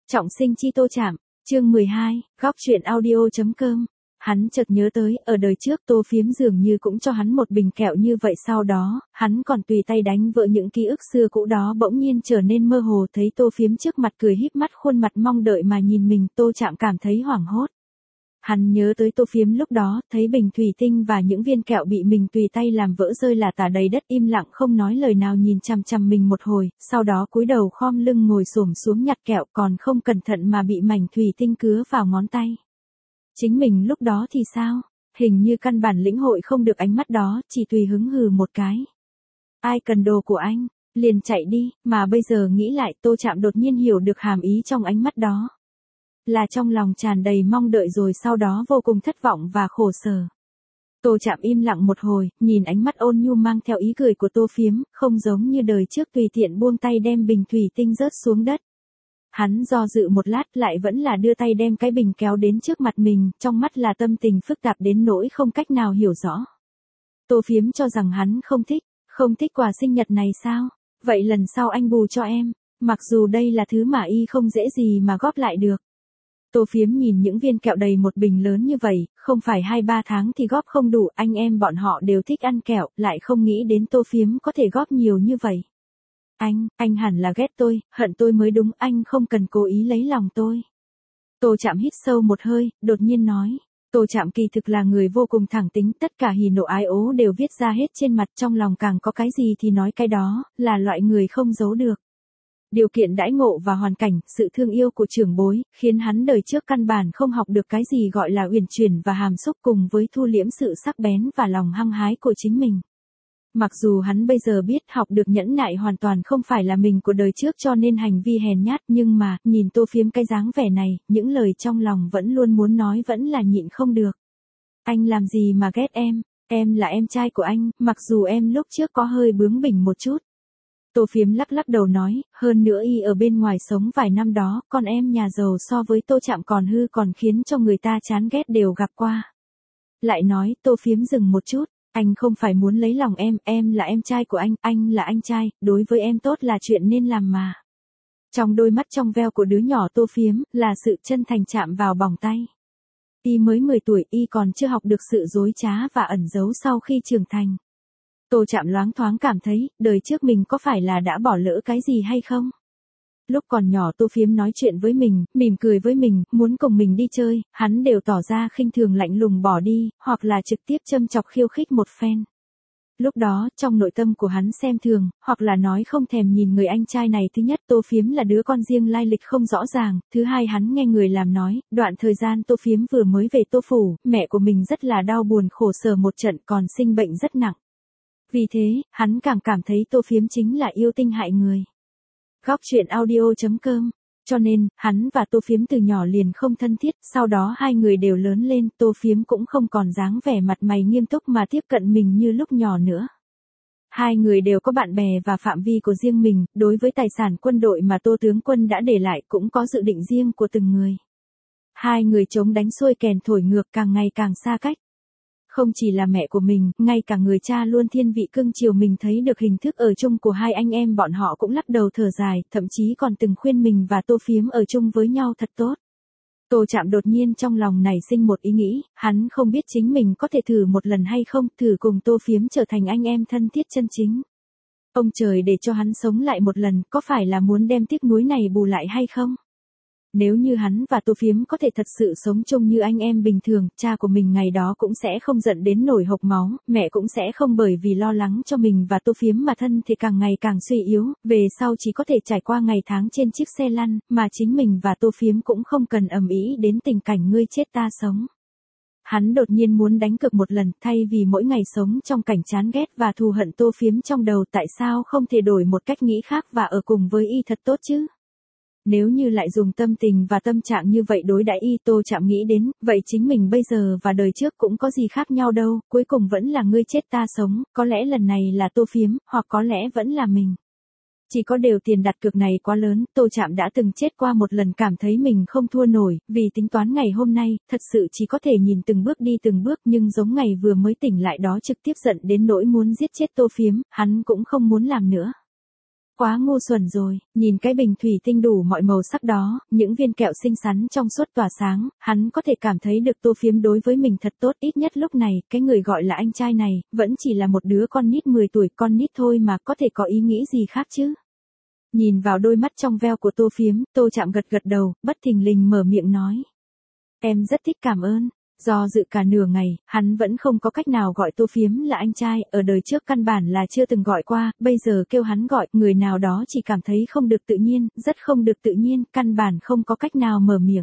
Trọng sinh chi Tô Trạm, chương 12, góc truyện audio.com. Hắn chợt nhớ tới, ở đời trước Tô Phiếm dường như cũng cho hắn một bình kẹo như vậy, sau đó, hắn còn tùy tay đánh vỡ những ký ức xưa cũ đó, bỗng nhiên trở nên mơ hồ, thấy Tô Phiếm trước mặt cười híp mắt, khuôn mặt mong đợi mà nhìn mình, Tô Trạm cảm thấy hoảng hốt. Hắn nhớ tới Tô Phiếm lúc đó, thấy bình thủy tinh và những viên kẹo bị mình tùy tay làm vỡ rơi lả tả đầy đất, im lặng không nói lời nào nhìn chằm chằm mình một hồi, sau đó cúi đầu khom lưng ngồi xổm xuống nhặt kẹo, còn không cẩn thận mà bị mảnh thủy tinh cứa vào ngón tay. Chính mình lúc đó thì sao? Hình như căn bản lĩnh hội không được ánh mắt đó, chỉ tùy hứng hừ một cái. Ai cần đồ của anh, liền chạy đi, mà bây giờ nghĩ lại, Tô Trạm đột nhiên hiểu được hàm ý trong ánh mắt đó. Là trong lòng tràn đầy mong đợi, rồi sau đó vô cùng thất vọng và khổ sở. Tô Trạm im lặng một hồi, nhìn ánh mắt ôn nhu mang theo ý cười của Tô Phiếm, không giống như đời trước tùy tiện buông tay đem bình thủy tinh rớt xuống đất. Hắn do dự một lát, lại vẫn là đưa tay đem cái bình kéo đến trước mặt mình, trong mắt là tâm tình phức tạp đến nỗi không cách nào hiểu rõ. Tô Phiếm cho rằng hắn không thích quà sinh nhật này sao? Vậy lần sau anh bù cho em, mặc dù đây là thứ mà y không dễ gì mà góp lại được. Tô Phiếm nhìn những viên kẹo đầy một bình lớn như vậy, không phải 2-3 tháng thì góp không đủ, anh em bọn họ đều thích ăn kẹo, lại không nghĩ đến Tô Phiếm có thể góp nhiều như vậy. Anh hẳn là ghét tôi, hận tôi mới đúng, anh không cần cố ý lấy lòng tôi. Tô Trạm hít sâu một hơi, đột nhiên nói. Tô Trạm kỳ thực là người vô cùng thẳng tính, tất cả hỉ nộ ái ố đều viết ra hết trên mặt, trong lòng càng có cái gì thì nói cái đó, là loại người không giấu được. Điều kiện đãi ngộ và hoàn cảnh, sự thương yêu của trưởng bối, khiến hắn đời trước căn bản không học được cái gì gọi là uyển chuyển và hàm xúc, cùng với thu liễm sự sắc bén và lòng hăng hái của chính mình. Mặc dù hắn bây giờ biết học được nhẫn nại hoàn toàn không phải là mình của đời trước, cho nên hành vi hèn nhát, nhưng mà, nhìn Tô Phiếm cái dáng vẻ này, những lời trong lòng vẫn luôn muốn nói vẫn là nhịn không được. Anh làm gì mà ghét em là em trai của anh, mặc dù em lúc trước có hơi bướng bỉnh một chút. Tô Phiếm lắc lắc đầu nói, hơn nữa y ở bên ngoài sống vài năm đó, còn em nhà giàu so với Tô Trạm còn hư, còn khiến cho người ta chán ghét đều gặp qua. Lại nói, Tô Phiếm dừng một chút, anh không phải muốn lấy lòng em là em trai của anh là anh trai, đối với em tốt là chuyện nên làm mà. Trong đôi mắt trong veo của đứa nhỏ Tô Phiếm, là sự chân thành chạm vào bỏng tay. Y mới 10 tuổi, y còn chưa học được sự dối trá và ẩn giấu sau khi trưởng thành. Tô Trạm loáng thoáng cảm thấy, đời trước mình có phải là đã bỏ lỡ cái gì hay không? Lúc còn nhỏ Tô Phiếm nói chuyện với mình, mỉm cười với mình, muốn cùng mình đi chơi, hắn đều tỏ ra khinh thường lạnh lùng bỏ đi, hoặc là trực tiếp châm chọc khiêu khích một phen. Lúc đó, trong nội tâm của hắn xem thường, hoặc là nói không thèm nhìn người anh trai này. Thứ nhất, Tô Phiếm là đứa con riêng lai lịch không rõ ràng, thứ hai, hắn nghe người làm nói, đoạn thời gian Tô Phiếm vừa mới về Tô Phủ, mẹ của mình rất là đau buồn khổ sở một trận, còn sinh bệnh rất nặng. Vì thế, hắn càng cảm thấy Tô Phiếm chính là yêu tinh hại người. Góc truyện audio.com. Cho nên, hắn và Tô Phiếm từ nhỏ liền không thân thiết, sau đó hai người đều lớn lên, Tô Phiếm cũng không còn dáng vẻ mặt mày nghiêm túc mà tiếp cận mình như lúc nhỏ nữa. Hai người đều có bạn bè và phạm vi của riêng mình, đối với tài sản quân đội mà Tô tướng quân đã để lại cũng có dự định riêng của từng người. Hai người chống đánh xuôi kèn thổi ngược, càng ngày càng xa cách. Không chỉ là mẹ của mình, ngay cả người cha luôn thiên vị cưng chiều mình thấy được hình thức ở chung của hai anh em bọn họ cũng lắc đầu thở dài, thậm chí còn từng khuyên mình và Tô Phiếm ở chung với nhau thật tốt. Tô Trạm đột nhiên trong lòng nảy sinh một ý nghĩ, hắn không biết chính mình có thể thử một lần hay không, thử cùng Tô Phiếm trở thành anh em thân thiết chân chính. Ông trời để cho hắn sống lại một lần, có phải là muốn đem tiếc nuối này bù lại hay không? Nếu như hắn và Tô Phiếm có thể thật sự sống chung như anh em bình thường, cha của mình ngày đó cũng sẽ không giận đến nổi hộc máu, mẹ cũng sẽ không bởi vì lo lắng cho mình và Tô Phiếm mà thân thì càng ngày càng suy yếu, về sau chỉ có thể trải qua ngày tháng trên chiếc xe lăn, mà chính mình và Tô Phiếm cũng không cần ầm ĩ đến tình cảnh ngươi chết ta sống. Hắn đột nhiên muốn đánh cược một lần, thay vì mỗi ngày sống trong cảnh chán ghét và thù hận Tô Phiếm trong đầu, tại sao không thể đổi một cách nghĩ khác và ở cùng với y thật tốt chứ? Nếu như lại dùng tâm tình và tâm trạng như vậy đối đãi y, Tô Trạm nghĩ đến, vậy chính mình bây giờ và đời trước cũng có gì khác nhau đâu, cuối cùng vẫn là ngươi chết ta sống, có lẽ lần này là Tô Phiếm, hoặc có lẽ vẫn là mình. Chỉ có điều tiền đặt cược này quá lớn, Tô Trạm đã từng chết qua một lần, cảm thấy mình không thua nổi, vì tính toán ngày hôm nay, thật sự chỉ có thể nhìn từng bước đi từng bước, nhưng giống ngày vừa mới tỉnh lại đó trực tiếp giận đến nỗi muốn giết chết Tô Phiếm, hắn cũng không muốn làm nữa. Quá ngu xuẩn rồi, nhìn cái bình thủy tinh đủ mọi màu sắc đó, những viên kẹo xinh xắn trong suốt tỏa sáng, hắn có thể cảm thấy được Tô Phiếm đối với mình thật tốt, ít nhất lúc này, cái người gọi là anh trai này, vẫn chỉ là một đứa con nít 10 tuổi, con nít thôi mà có thể có ý nghĩ gì khác chứ. Nhìn vào đôi mắt trong veo của Tô Phiếm, Tô Chạm gật gật đầu, bất thình lình mở miệng nói. Em rất thích, cảm ơn. Do dự cả nửa ngày, hắn vẫn không có cách nào gọi Tô Phiếm là anh trai, ở đời trước căn bản là chưa từng gọi qua, bây giờ kêu hắn gọi, người nào đó chỉ cảm thấy không được tự nhiên, rất không được tự nhiên, căn bản không có cách nào mở miệng.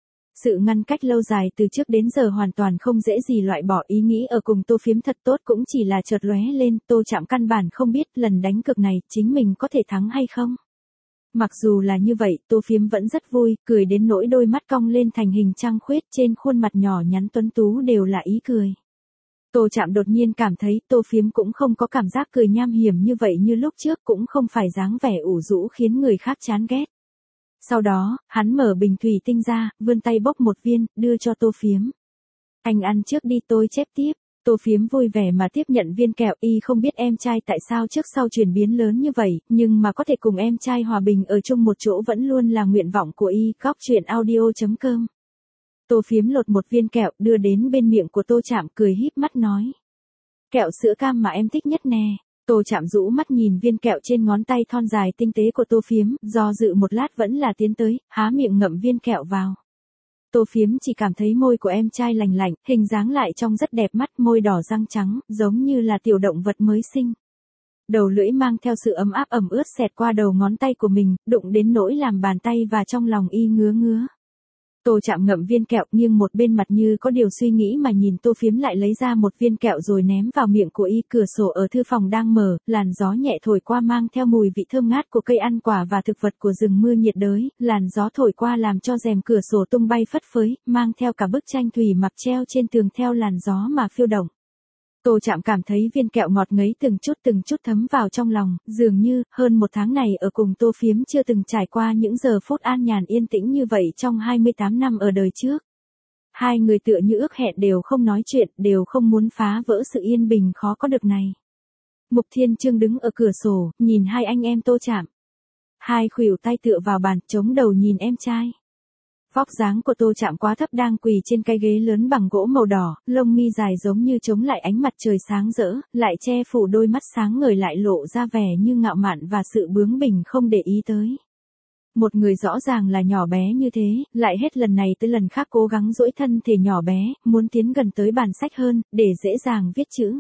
Sự ngăn cách lâu dài từ trước đến giờ hoàn toàn không dễ gì loại bỏ ý nghĩ ở cùng Tô Phiếm thật tốt cũng chỉ là chợt lóe lên, Tô Chạm căn bản không biết lần đánh cược này chính mình có thể thắng hay không. Mặc dù là như vậy, Tô Phiếm vẫn rất vui, cười đến nỗi đôi mắt cong lên thành hình trăng khuyết, trên khuôn mặt nhỏ nhắn tuấn tú đều là ý cười. Tô Chạm đột nhiên cảm thấy Tô Phiếm cũng không có cảm giác cười nham hiểm như vậy như lúc trước, cũng không phải dáng vẻ ủ rũ khiến người khác chán ghét. Sau đó, hắn mở bình thủy tinh ra, vươn tay bốc một viên, đưa cho Tô Phiếm. Anh ăn trước đi, tôi chép tiếp. Tô Phiếm vui vẻ mà tiếp nhận viên kẹo, y không biết em trai tại sao trước sau chuyển biến lớn như vậy, nhưng mà có thể cùng em trai hòa bình ở chung một chỗ vẫn luôn là nguyện vọng của y. Góc truyện audio.com. Tô Phiếm lột một viên kẹo đưa đến bên miệng của Tô Chạm, cười híp mắt nói. Kẹo sữa cam mà em thích nhất nè. Tô Chạm rũ mắt nhìn viên kẹo trên ngón tay thon dài tinh tế của Tô Phiếm, do dự một lát vẫn là tiến tới, há miệng ngậm viên kẹo vào. Tô Phiếm chỉ cảm thấy môi của em trai lành lạnh, hình dáng lại trông rất đẹp mắt, môi đỏ răng trắng, giống như là tiểu động vật mới sinh. Đầu lưỡi mang theo sự ấm áp ẩm ướt xẹt qua đầu ngón tay của mình, đụng đến nỗi làm bàn tay và trong lòng y ngứa ngứa. Tô Chạm ngậm viên kẹo, nghiêng một bên mặt như có điều suy nghĩ mà nhìn Tô Phiếm lại lấy ra một viên kẹo rồi ném vào miệng của y. Cửa sổ ở thư phòng đang mở, làn gió nhẹ thổi qua mang theo mùi vị thơm ngát của cây ăn quả và thực vật của rừng mưa nhiệt đới, làn gió thổi qua làm cho rèm cửa sổ tung bay phất phới, mang theo cả bức tranh thủy mặc treo trên tường theo làn gió mà phiêu động. Tô Chạm cảm thấy viên kẹo ngọt ngấy từng chút thấm vào trong lòng, dường như, hơn một tháng này ở cùng Tô Phiếm chưa từng trải qua những giờ phút an nhàn yên tĩnh như vậy trong 28 năm ở đời trước. Hai người tựa như ước hẹn đều không nói chuyện, đều không muốn phá vỡ sự yên bình khó có được này. Mục Thiên Trương đứng ở cửa sổ, nhìn hai anh em Tô Chạm. Hai khuỷu tay tựa vào bàn, chống đầu nhìn em trai. Vóc dáng của Tô Chạm quá thấp, đang quỳ trên cái ghế lớn bằng gỗ màu đỏ, lông mi dài giống như chống lại ánh mặt trời sáng rỡ, lại che phủ đôi mắt sáng ngời lại lộ ra vẻ như ngạo mạn và sự bướng bỉnh không để ý tới. Một người rõ ràng là nhỏ bé như thế, lại hết lần này tới lần khác cố gắng duỗi thân thể nhỏ bé, muốn tiến gần tới bàn sách hơn, để dễ dàng viết chữ.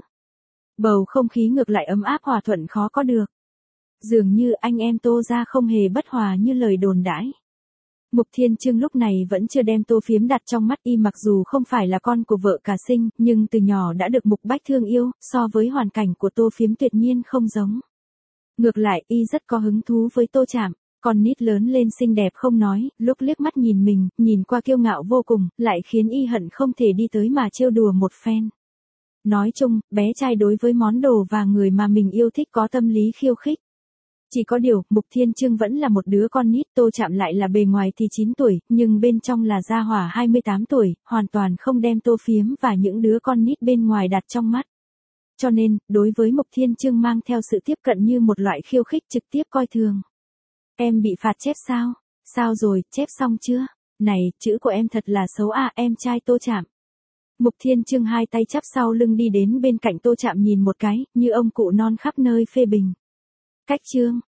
Bầu không khí ngược lại ấm áp hòa thuận khó có được. Dường như anh em Tô gia không hề bất hòa như lời đồn đãi. Mục Thiên Trương lúc này vẫn chưa đem Tô Phiếm đặt trong mắt y, mặc dù không phải là con của vợ cả sinh, nhưng từ nhỏ đã được Mục Bách thương yêu, so với hoàn cảnh của Tô Phiếm tuyệt nhiên không giống. Ngược lại, y rất có hứng thú với Tô Chạm, con nít lớn lên xinh đẹp không nói, lúc liếc mắt nhìn mình, nhìn qua kiêu ngạo vô cùng, lại khiến y hận không thể đi tới mà trêu đùa một phen. Nói chung, bé trai đối với món đồ và người mà mình yêu thích có tâm lý khiêu khích. Chỉ có điều, Mục Thiên Trương vẫn là một đứa con nít, Tô Chạm lại là bề ngoài thì 9 tuổi, nhưng bên trong là gia hỏa 28 tuổi, hoàn toàn không đem Tô Phiếm và những đứa con nít bên ngoài đặt trong mắt. Cho nên, đối với Mục Thiên Trương mang theo sự tiếp cận như một loại khiêu khích, trực tiếp coi thường. Em bị phạt chép sao? Sao rồi, chép xong chưa? Này, chữ của em thật là xấu à, em trai Tô Chạm. Mục Thiên Trương hai tay chắp sau lưng đi đến bên cạnh Tô Chạm nhìn một cái, như ông cụ non khắp nơi phê bình. Cách chương.